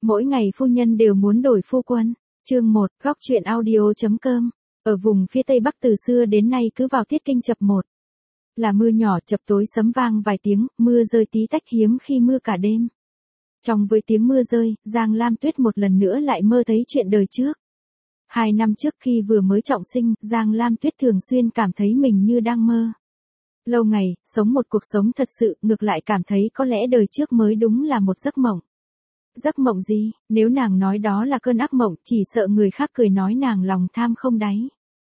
Mỗi ngày phu nhân đều muốn đổi phu quân. Chương 1, góc truyện audio.com. Ở vùng phía Tây Bắc từ xưa đến nay cứ vào tiết kinh chập 1. Là mưa nhỏ chập tối sấm vang vài tiếng, mưa rơi tí tách hiếm khi mưa cả đêm. Trong với tiếng mưa rơi, Giang Lam Tuyết một lần nữa lại mơ thấy chuyện đời trước. 2 năm trước khi vừa mới trọng sinh, Giang Lam Tuyết thường xuyên cảm thấy mình như đang mơ. Lâu ngày, sống một cuộc sống thật sự, ngược lại cảm thấy có lẽ đời trước mới đúng là một giấc mộng. Giấc mộng gì, nếu nàng nói đó là cơn ác mộng, chỉ sợ người khác cười nói nàng lòng tham không đáy.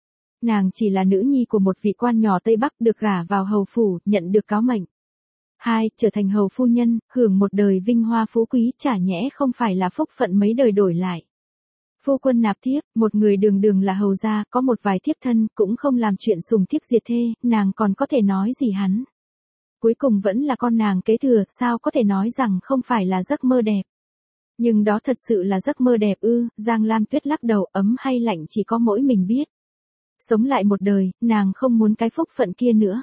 Nàng chỉ là nữ nhi của một vị quan nhỏ Tây Bắc được gả vào hầu phủ, nhận được cáo mệnh. 2. Trở thành hầu phu nhân, hưởng một đời vinh hoa phú quý, chả nhẽ không phải là phúc phận mấy đời đổi lại. Phu quân nạp thiếp, một người đường đường là hầu gia, có một vài thiếp thân, cũng không làm chuyện sùng thiếp diệt thê, nàng còn có thể nói gì hắn. Cuối cùng vẫn là con nàng kế thừa, sao có thể nói rằng không phải là giấc mơ đẹp. Nhưng đó thật sự là giấc mơ đẹp ư? Giang Lam Tuyết lắc đầu, ấm hay lạnh chỉ có mỗi mình biết. Sống lại một đời, nàng không muốn cái phúc phận kia nữa.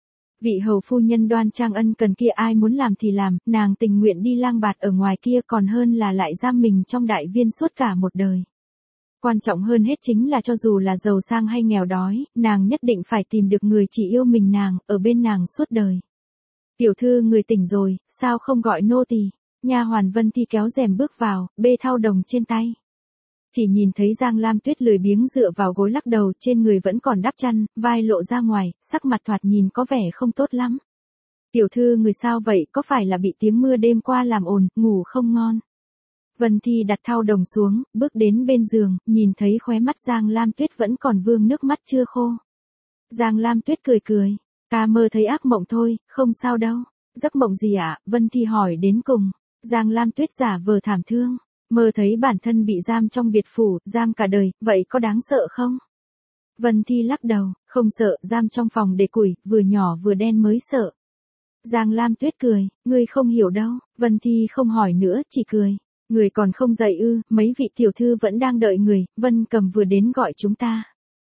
Vị hầu phu nhân đoan trang ân cần kia ai muốn làm thì làm, nàng tình nguyện đi lang bạt ở ngoài kia còn hơn là lại giam mình trong đại viên suốt cả một đời. Quan trọng hơn hết chính là cho dù là giàu sang hay nghèo đói, nàng nhất định phải tìm được người chỉ yêu mình nàng, ở bên nàng suốt đời. Tiểu thư người tỉnh rồi, sao không gọi nô tỳ? Nha hoàn Vân Thi kéo rèm bước vào, bê thau đồng trên tay. Chỉ nhìn thấy Giang Lam Tuyết lười biếng dựa vào gối lắc đầu, trên người vẫn còn đắp chăn, vai lộ ra ngoài, sắc mặt thoạt nhìn có vẻ không tốt lắm. Tiểu thư người sao vậy, có phải là bị tiếng mưa đêm qua làm ồn, ngủ không ngon? Vân Thi đặt thau đồng xuống, bước đến bên giường, nhìn thấy khóe mắt Giang Lam Tuyết vẫn còn vương nước mắt chưa khô. Giang Lam Tuyết cười cười, ca mơ thấy ác mộng thôi, không sao đâu. Giấc mộng gì ạ? Vân Thi hỏi đến cùng. Giang Lam Tuyết giả vờ thảm thương, mơ thấy bản thân bị giam trong biệt phủ, giam cả đời, vậy có đáng sợ không? Vân Thi lắc đầu, không sợ, giam trong phòng để củi, vừa nhỏ vừa đen mới sợ. Giang Lam Tuyết cười, ngươi không hiểu đâu. Vân Thi không hỏi nữa, chỉ cười. Người còn không dậy ư? Mấy vị tiểu thư vẫn đang đợi người, Vân Cầm vừa đến gọi chúng ta.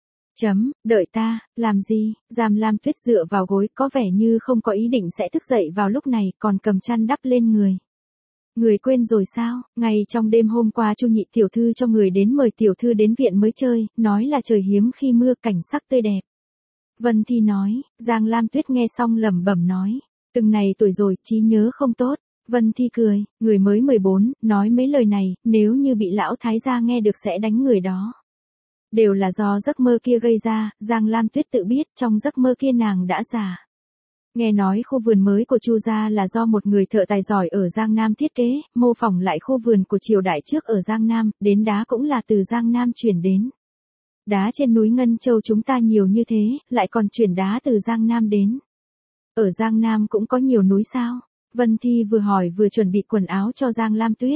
Đợi ta, làm gì? Giang Lam Tuyết dựa vào gối, có vẻ như không có ý định sẽ thức dậy vào lúc này, còn cầm chăn đắp lên người. Người quên rồi sao? Ngay trong đêm hôm qua Chu nhị tiểu thư cho người đến mời tiểu thư đến viện mới chơi, nói là trời hiếm khi mưa, cảnh sắc tươi đẹp. Vân Thi nói. Giang Lam Tuyết nghe xong lẩm bẩm nói, từng này tuổi rồi, trí nhớ không tốt. Vân Thi cười, người mới 14, nói mấy lời này, nếu như bị lão thái gia nghe được sẽ đánh người đó. Đều là do giấc mơ kia gây ra, Giang Lam Tuyết tự biết, trong giấc mơ kia nàng đã già. Nghe nói khu vườn mới của Chu gia là do một người thợ tài giỏi ở Giang Nam thiết kế, mô phỏng lại khu vườn của triều đại trước ở Giang Nam, đến đá cũng là từ Giang Nam chuyển đến. Đá trên núi Ngân Châu chúng ta nhiều như thế, lại còn chuyển đá từ Giang Nam đến. Ở Giang Nam cũng có nhiều núi sao? Vân Thi vừa hỏi vừa chuẩn bị quần áo cho Giang Lam Tuyết.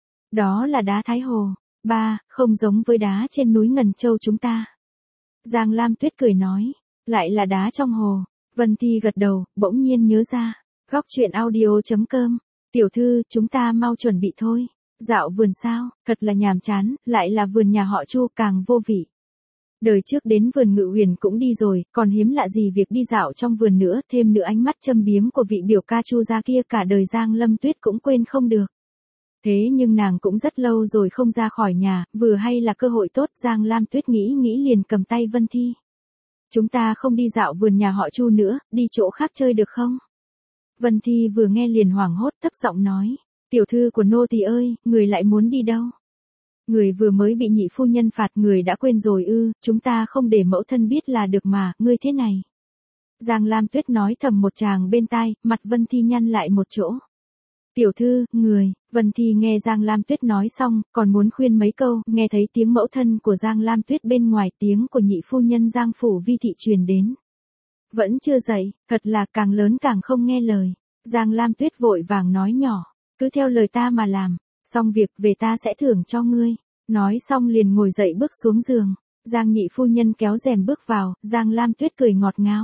Đó là đá Thái Hồ. Không giống với đá trên núi Ngân Châu chúng ta. Giang Lam Tuyết cười nói, lại là đá trong hồ. Vân Thi gật đầu, bỗng nhiên nhớ ra. Góc truyện audio.com. Tiểu thư, chúng ta mau chuẩn bị thôi. Dạo vườn sao, thật là nhàm chán, lại là vườn nhà họ Chu càng vô vị. Đời trước đến vườn Ngự Huyền cũng đi rồi, còn hiếm lạ gì việc đi dạo trong vườn nữa, thêm nữa ánh mắt châm biếm của vị biểu ca Chu gia kia cả đời Giang Lâm Tuyết cũng quên không được. Thế nhưng nàng cũng rất lâu rồi không ra khỏi nhà, vừa hay là cơ hội tốt, Giang Lam Tuyết nghĩ liền cầm tay Vân Thi. Chúng ta không đi dạo vườn nhà họ Chu nữa, đi chỗ khác chơi được không? Vân Thi vừa nghe liền hoảng hốt, thấp giọng nói, tiểu thư của nô tỳ ơi, người lại muốn đi đâu? Người vừa mới bị nhị phu nhân phạt, người đã quên rồi ư? Chúng ta không để mẫu thân biết là được mà, ngươi thế này. Giang Lam Tuyết nói thầm một tràng bên tai, mặt Vân Thi nhăn lại một chỗ. Tiểu thư, người. Vân Thi nghe Giang Lam Tuyết nói xong, còn muốn khuyên mấy câu, nghe thấy tiếng mẫu thân của Giang Lam Tuyết bên ngoài, tiếng của nhị phu nhân Giang Phủ Vi thị truyền đến. Vẫn chưa dậy, thật là càng lớn càng không nghe lời. Giang Lam Tuyết vội vàng nói nhỏ, cứ theo lời ta mà làm, xong việc về ta sẽ thưởng cho ngươi. Nói xong liền ngồi dậy bước xuống giường. Giang nhị phu nhân kéo rèm bước vào, Giang Lam Tuyết cười ngọt ngào.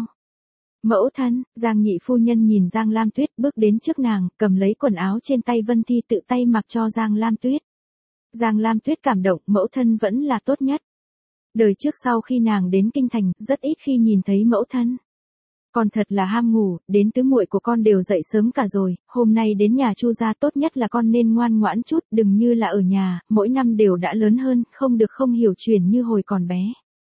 Mẫu thân. Giang nhị phu nhân nhìn Giang Lam Tuyết bước đến trước nàng, cầm lấy quần áo trên tay Vân Thi tự tay mặc cho Giang Lam Tuyết. Giang Lam Tuyết cảm động, mẫu thân vẫn là tốt nhất. Đời trước sau khi nàng đến kinh thành, rất ít khi nhìn thấy mẫu thân. Con thật là ham ngủ, đến tứ muội của con đều dậy sớm cả rồi, hôm nay đến nhà Chu gia tốt nhất là con nên ngoan ngoãn chút, đừng như là ở nhà, mỗi năm đều đã lớn hơn, không được không hiểu chuyện như hồi còn bé.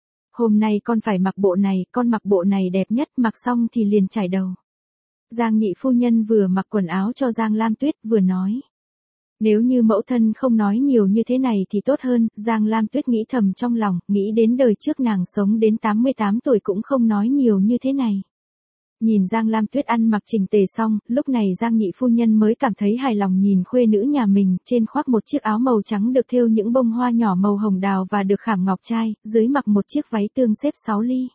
Hôm nay con phải mặc bộ này, con mặc bộ này đẹp nhất, mặc xong thì liền chải đầu. Giang nhị phu nhân vừa mặc quần áo cho Giang Lam Tuyết vừa nói. Nếu như mẫu thân không nói nhiều như thế này thì tốt hơn, Giang Lam Tuyết nghĩ thầm trong lòng, nghĩ đến đời trước nàng sống đến 88 tuổi cũng không nói nhiều như thế này. Nhìn Giang Lam Tuyết ăn mặc chỉnh tề xong, lúc này Giang nhị phu nhân mới cảm thấy hài lòng nhìn khuê nữ nhà mình, trên khoác một chiếc áo màu trắng được thêu những bông hoa nhỏ màu hồng đào và được khảm ngọc trai, dưới mặc một chiếc váy tương xếp 6 ly.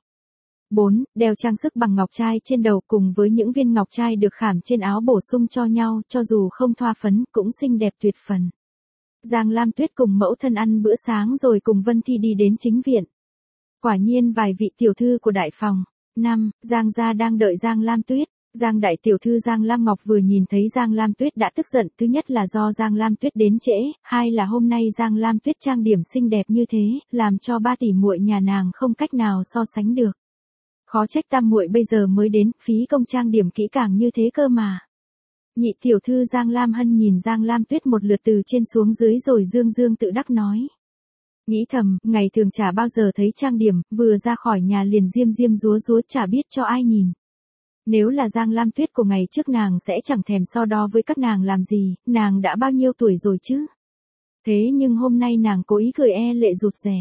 4. Đeo trang sức bằng ngọc trai trên đầu cùng với những viên ngọc trai được khảm trên áo bổ sung cho nhau, cho dù không thoa phấn cũng xinh đẹp tuyệt phần. Giang Lam Tuyết cùng mẫu thân ăn bữa sáng rồi cùng Vân Thi đi đến chính viện. Quả nhiên vài vị tiểu thư của đại phòng. 5. Giang gia đang đợi Giang Lam Tuyết. Giang đại tiểu thư Giang Lam Ngọc vừa nhìn thấy Giang Lam Tuyết đã tức giận, thứ nhất là do Giang Lam Tuyết đến trễ, hai là hôm nay Giang Lam Tuyết trang điểm xinh đẹp như thế, làm cho ba tỷ muội nhà nàng không cách nào so sánh được. Khó trách tam muội bây giờ mới đến, phí công trang điểm kỹ càng như thế cơ mà. Nhị tiểu thư Giang Lam Hân nhìn Giang Lam Tuyết một lượt từ trên xuống dưới rồi dương dương tự đắc nói. Nghĩ thầm, ngày thường chả bao giờ thấy trang điểm, vừa ra khỏi nhà liền diêm diêm rúa rúa chả biết cho ai nhìn. Nếu là Giang Lam Tuyết của ngày trước nàng sẽ chẳng thèm so đo với các nàng làm gì, nàng đã bao nhiêu tuổi rồi chứ. Thế nhưng hôm nay nàng cố ý cười lệ rụt rè.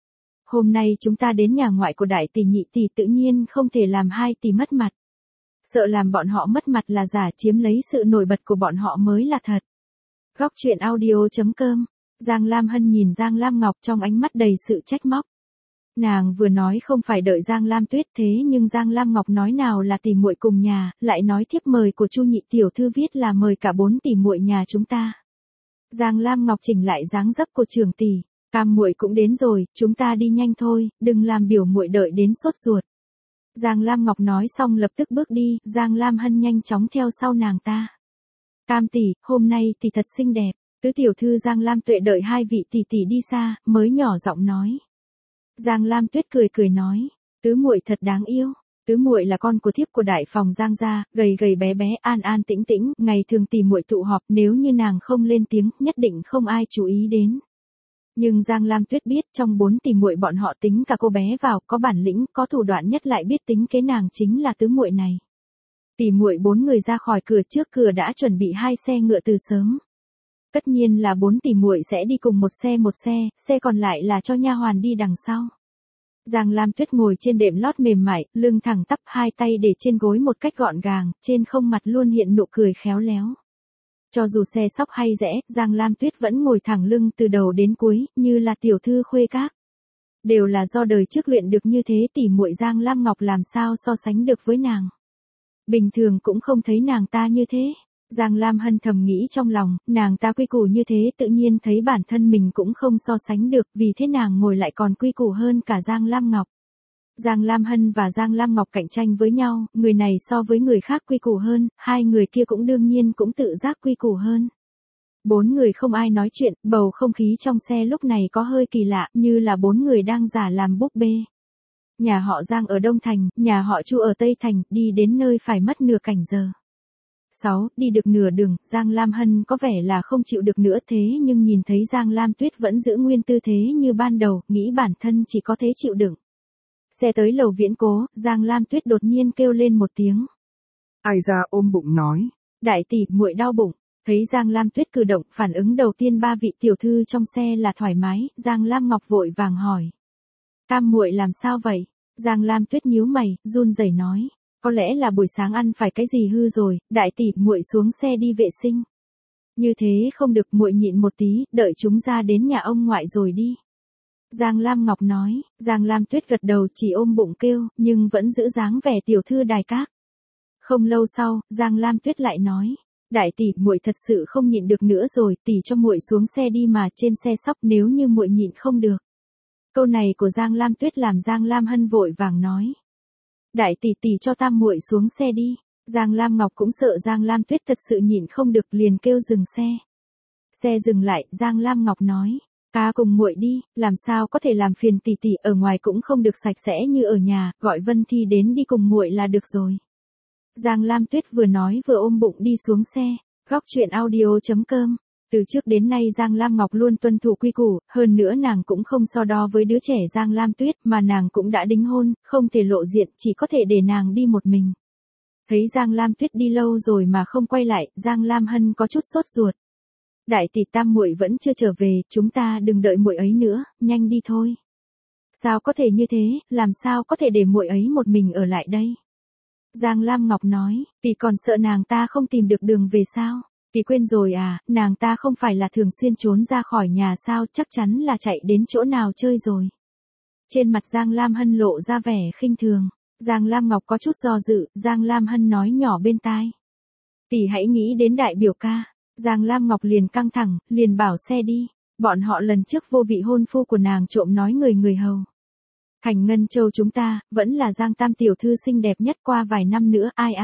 Hôm nay chúng ta đến nhà ngoại của đại tỷ nhị tỷ tự nhiên không thể làm hai tỷ mất mặt. Sợ làm bọn họ mất mặt là giả, chiếm lấy sự nổi bật của bọn họ mới là thật. Góc truyện audio.com. Giang Lam Hân nhìn Giang Lam Ngọc trong ánh mắt đầy sự trách móc. Nàng vừa nói không phải đợi Giang Lam Tuyết thế nhưng Giang Lam Ngọc nói nào là tỷ muội cùng nhà, lại nói thiếp mời của Chu nhị tiểu thư viết là mời cả 4 tỷ muội nhà chúng ta. Giang Lam Ngọc chỉnh lại dáng dấp của trưởng tỷ, cam muội cũng đến rồi, chúng ta đi nhanh thôi, đừng làm biểu muội đợi đến sốt ruột. Giang Lam Ngọc nói xong lập tức bước đi, Giang Lam Hân nhanh chóng theo sau nàng ta. Cam tỷ, hôm nay tỷ thật xinh đẹp. Tứ tiểu thư Giang Lam Tuệ đợi hai vị tỷ tỷ đi xa, mới nhỏ giọng nói. Giang Lam Tuyết cười cười nói, tứ muội thật đáng yêu. Tứ muội là con của thiếp của đại phòng Giang gia, gầy gầy bé bé, an an tĩnh tĩnh, ngày thường tỷ muội tụ họp, nếu như nàng không lên tiếng, nhất định không ai chú ý đến. Nhưng Giang Lam Tuyết biết, trong 4 tỷ muội bọn họ tính cả cô bé vào, có bản lĩnh, có thủ đoạn nhất lại biết tính kế nàng chính là tứ muội này. Tỷ muội 4 người ra khỏi cửa, trước cửa đã chuẩn bị 2 xe ngựa từ sớm. Tất nhiên là 4 tỷ muội sẽ đi cùng một xe, xe còn lại là cho nha hoàn đi đằng sau. Giang Lam Tuyết ngồi trên đệm lót mềm mại, lưng thẳng tắp, hai tay để trên gối một cách gọn gàng, trên không mặt luôn hiện nụ cười khéo léo. Cho dù xe sóc hay rẽ, Giang Lam Tuyết vẫn ngồi thẳng lưng từ đầu đến cuối, như là tiểu thư khuê các. Đều là do đời trước luyện được như thế, tỷ muội Giang Lam Ngọc làm sao so sánh được với nàng. Bình thường cũng không thấy nàng ta như thế. Giang Lam Hân thầm nghĩ trong lòng, nàng ta quy củ như thế tự nhiên thấy bản thân mình cũng không so sánh được, vì thế nàng ngồi lại còn quy củ hơn cả Giang Lam Ngọc. Giang Lam Hân và Giang Lam Ngọc cạnh tranh với nhau, người này so với người khác quy củ hơn, hai người kia cũng đương nhiên cũng tự giác quy củ hơn. 4 người không ai nói chuyện, bầu không khí trong xe lúc này có hơi kỳ lạ, như là 4 người đang giả làm búp bê. Nhà họ Giang ở Đông Thành, nhà họ Chu ở Tây Thành, đi đến nơi phải mất nửa cảnh giờ. 6. Đi được nửa đường, Giang Lam Hân có vẻ là không chịu được nữa thế nhưng nhìn thấy Giang Lam Tuyết vẫn giữ nguyên tư thế như ban đầu, nghĩ bản thân chỉ có thế chịu đựng. Xe tới lầu Viễn Cố, Giang Lam Tuyết đột nhiên kêu lên một tiếng. Ai ra ôm bụng nói. Đại tỷ, muội đau bụng. Thấy Giang Lam Tuyết cử động, phản ứng đầu tiên ba vị tiểu thư trong xe là thoải mái, Giang Lam Ngọc vội vàng hỏi. Tam muội làm sao vậy? Giang Lam Tuyết nhíu mày, run rẩy nói. Có lẽ là buổi sáng ăn phải cái gì hư rồi, đại tỷ, muội xuống xe đi vệ sinh. Như thế không được, muội nhịn một tí, đợi chúng ra đến nhà ông ngoại rồi đi. Giang Lam Ngọc nói, Giang Lam Tuyết gật đầu chỉ ôm bụng kêu, nhưng vẫn giữ dáng vẻ tiểu thư đài các. Không lâu sau, Giang Lam Tuyết lại nói, đại tỷ, muội thật sự không nhịn được nữa rồi, tỷ cho muội xuống xe đi mà, trên xe sóc nếu như muội nhịn không được. Câu này của Giang Lam Tuyết làm Giang Lam Hân vội vàng nói. Đại tỷ, tỷ cho tam muội xuống xe đi. Giang Lam Ngọc cũng sợ Giang Lam Tuyết thật sự nhịn không được liền kêu dừng xe. Xe dừng lại, Giang Lam Ngọc nói. Ca cùng muội đi, làm sao có thể làm phiền tỷ tỷ, ở ngoài cũng không được sạch sẽ như ở nhà, gọi Vân Thi đến đi cùng muội là được rồi. Giang Lam Tuyết vừa nói vừa ôm bụng đi xuống xe. Góc truyện audio.com. Từ trước đến nay Giang Lam Ngọc luôn tuân thủ quy củ, hơn nữa nàng cũng không so đo với đứa trẻ Giang Lam Tuyết, mà nàng cũng đã đính hôn, không thể lộ diện, chỉ có thể để nàng đi một mình. Thấy Giang Lam Tuyết đi lâu rồi mà không quay lại, Giang Lam Hân có chút sốt ruột. Đại tỷ tam muội vẫn chưa trở về, chúng ta đừng đợi muội ấy nữa, nhanh đi thôi. Sao có thể như thế, làm sao có thể để muội ấy một mình ở lại đây? Giang Lam Ngọc nói, tỷ còn sợ nàng ta không tìm được đường về sao? Tỷ quên rồi à, nàng ta không phải là thường xuyên trốn ra khỏi nhà sao, chắc chắn là chạy đến chỗ nào chơi rồi. Trên mặt Giang Lam Hân lộ ra vẻ khinh thường. Giang Lam Ngọc có chút do dự, Giang Lam Hân nói nhỏ bên tai. Tỷ hãy nghĩ đến đại biểu ca. Giang Lam Ngọc liền căng thẳng, liền bảo xe đi. Bọn họ lần trước vô vị hôn phu của nàng trộm nói người hầu. Thành Ngân Châu chúng ta, vẫn là Giang Tam tiểu thư xinh đẹp nhất, qua vài năm nữa, ai.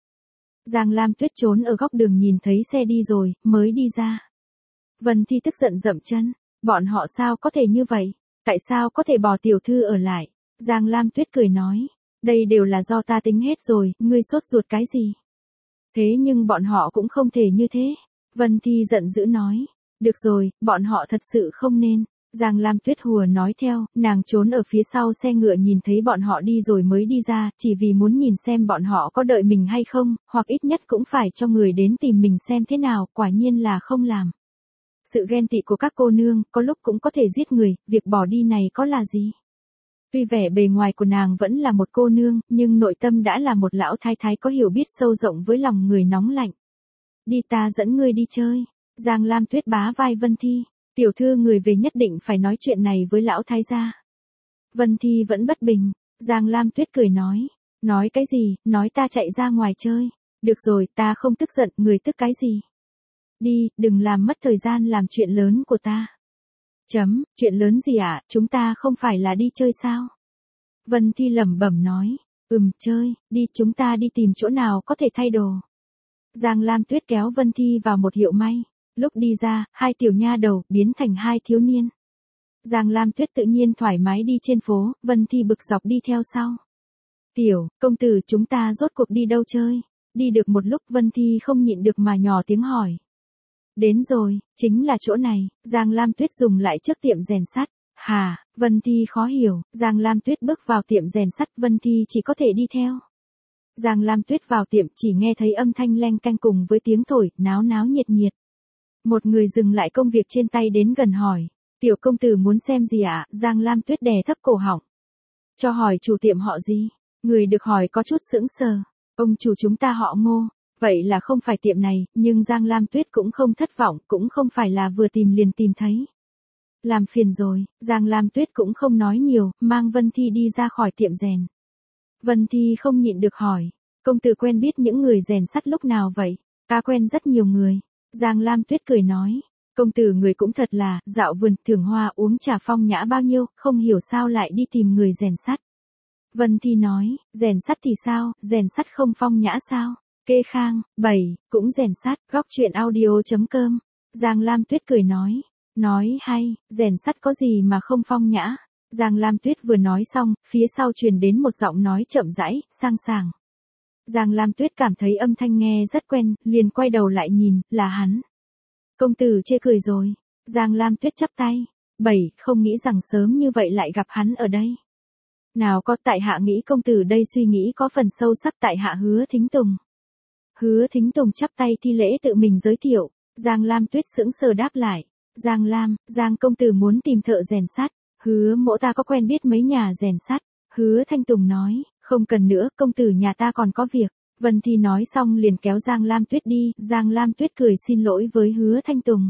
Giang Lam Tuyết trốn ở góc đường nhìn thấy xe đi rồi, mới đi ra. Vân Thi tức giận dậm chân, bọn họ sao có thể như vậy, tại sao có thể bỏ tiểu thư ở lại? Giang Lam Tuyết cười nói, đây đều là do ta tính hết rồi, ngươi sốt ruột cái gì? Thế nhưng bọn họ cũng không thể như thế. Vân Thi giận dữ nói, được rồi, bọn họ thật sự không nên. Giang Lam Tuyết hùa nói theo, nàng trốn ở phía sau xe ngựa nhìn thấy bọn họ đi rồi mới đi ra, chỉ vì muốn nhìn xem bọn họ có đợi mình hay không, hoặc ít nhất cũng phải cho người đến tìm mình xem thế nào, quả nhiên là không làm. Sự ghen tị của các cô nương, có lúc cũng có thể giết người, việc bỏ đi này có là gì? Tuy vẻ bề ngoài của nàng vẫn là một cô nương, nhưng nội tâm đã là một lão thái thái có hiểu biết sâu rộng với lòng người nóng lạnh. Đi, ta dẫn ngươi đi chơi. Giang Lam Tuyết bá vai Vân Thi. Tiểu thư người về nhất định phải nói chuyện này với lão thái gia. Vân Thi vẫn bất bình. Giang Lam Tuyết cười nói. Nói cái gì, nói ta chạy ra ngoài chơi. Được rồi, ta không tức giận, người tức cái gì? Đi, đừng làm mất thời gian làm chuyện lớn của ta. Chuyện lớn gì ạ, chúng ta không phải là đi chơi sao? Vân Thi lẩm bẩm nói. Chơi, đi, chúng ta đi tìm chỗ nào có thể thay đồ. Giang Lam Tuyết kéo Vân Thi vào một hiệu may. Lúc đi ra, hai tiểu nha đầu biến thành hai thiếu niên. Giang Lam Tuyết tự nhiên thoải mái đi trên phố, Vân Thi bực dọc đi theo sau. Tiểu, công tử, chúng ta rốt cuộc đi đâu chơi? Đi được một lúc Vân Thi không nhịn được mà nhỏ tiếng hỏi. Đến rồi, chính là chỗ này. Giang Lam Tuyết dùng lại trước tiệm rèn sắt. Hà, Vân Thi khó hiểu. Giang Lam Tuyết bước vào tiệm rèn sắt, Vân Thi chỉ có thể đi theo. Giang Lam Tuyết vào tiệm chỉ nghe thấy âm thanh leng canh cùng với tiếng thổi, náo nhiệt. Một người dừng lại công việc trên tay đến gần hỏi. Tiểu công tử muốn xem gì ạ? Giang Lam Tuyết đè thấp cổ họng. Cho hỏi chủ tiệm họ gì? Người được hỏi có chút sững sờ. Ông chủ chúng ta họ Ngô. Vậy là không phải tiệm này, nhưng Giang Lam Tuyết cũng không thất vọng, cũng không phải là vừa tìm liền tìm thấy. Làm phiền rồi, Giang Lam Tuyết cũng không nói nhiều, mang Vân Thi đi ra khỏi tiệm rèn. Vân Thi không nhịn được hỏi, công tử quen biết những người rèn sắt lúc nào vậy? Ta quen rất nhiều người. Giang Lam Tuyết cười nói, công tử người cũng thật là, dạo vườn, thưởng hoa, uống trà phong nhã bao nhiêu, không hiểu sao lại đi tìm người rèn sắt. Vân Thi nói, rèn sắt thì sao, rèn sắt không phong nhã sao? Kê Khang, 7, cũng rèn sắt, góc truyện audio.com. Giang Lam Tuyết cười nói hay, rèn sắt có gì mà không phong nhã. Giang Lam Tuyết vừa nói xong, phía sau truyền đến một giọng nói chậm rãi, sang sảng. Giang Lam Tuyết cảm thấy âm thanh nghe rất quen, liền quay đầu lại nhìn, là hắn. Công tử chê cười rồi. Giang Lam Tuyết chắp tay. 7, không nghĩ rằng sớm như vậy lại gặp hắn ở đây. Nào có, tại hạ nghĩ công tử đây suy nghĩ có phần sâu sắc, tại hạ Hứa Thính Tùng. Hứa Thính Tùng chắp tay thi lễ tự mình giới thiệu. Giang Lam Tuyết sững sờ đáp lại. Giang công tử muốn tìm thợ rèn sắt. Hứa mỗ ta có quen biết mấy nhà rèn sắt. Hứa Thanh Tùng nói, không cần nữa, công tử nhà ta còn có việc. Vân Thi nói xong liền kéo Giang Lam Tuyết đi. Giang Lam Tuyết cười xin lỗi với Hứa Thanh Tùng.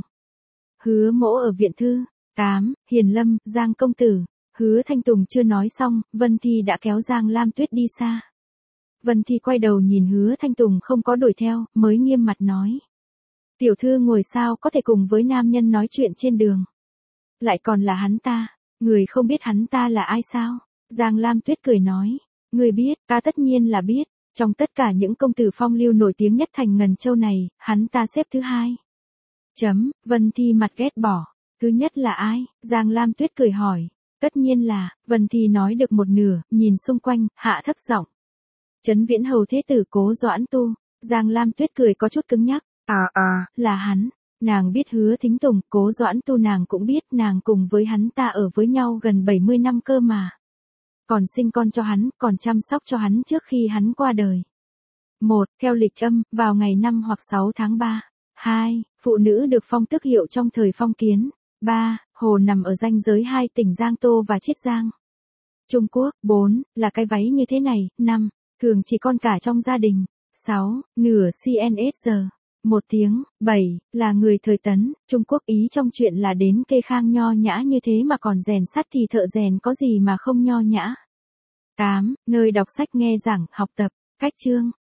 Hứa mỗ ở viện thư 8, Hiền Lâm, Giang công tử. Hứa Thanh Tùng chưa nói xong, Vân Thi đã kéo Giang Lam Tuyết đi xa. Vân Thi quay đầu nhìn Hứa Thanh Tùng không có đuổi theo, mới nghiêm mặt nói. Tiểu thư ngồi sao có thể cùng với nam nhân nói chuyện trên đường. Lại còn là hắn ta, người không biết hắn ta là ai sao? Giang Lam Tuyết cười nói. Người biết, ta tất nhiên là biết. Trong tất cả những công tử phong lưu nổi tiếng nhất thành Ngân Châu này, hắn ta xếp thứ 2. Vân Thi mặt ghét bỏ. Thứ nhất là ai? Giang Lam Tuyết cười hỏi. Tất nhiên là, Vân Thi nói được một nửa, nhìn xung quanh, hạ thấp giọng. Trấn Viễn Hầu thế tử Cố Doãn Tu. Giang Lam Tuyết cười có chút cứng nhắc. Là hắn. Nàng biết Hứa Thính Tùng, Cố Doãn Tu nàng cũng biết, nàng cùng với hắn ta ở với nhau gần 70 năm cơ mà. Còn sinh con cho hắn, còn chăm sóc cho hắn trước khi hắn qua đời. 1. Theo lịch âm, vào ngày 5 hoặc 6 tháng 3. 2. Phụ nữ được phong tước hiệu trong thời phong kiến. 3. Hồ nằm ở ranh giới hai tỉnh Giang Tô và Chiết Giang, Trung Quốc. 4. Là cái váy như thế này. 5. Thường chỉ con cả trong gia đình. 6. Nửa CNSG. 1 tiếng. 7. Là người thời Tấn, Trung Quốc. Ý trong chuyện là đến Kê Khang nho nhã như thế mà còn rèn sắt thì thợ rèn có gì mà không nho nhã. 8. Nơi đọc sách nghe giảng, học tập. Cách chương.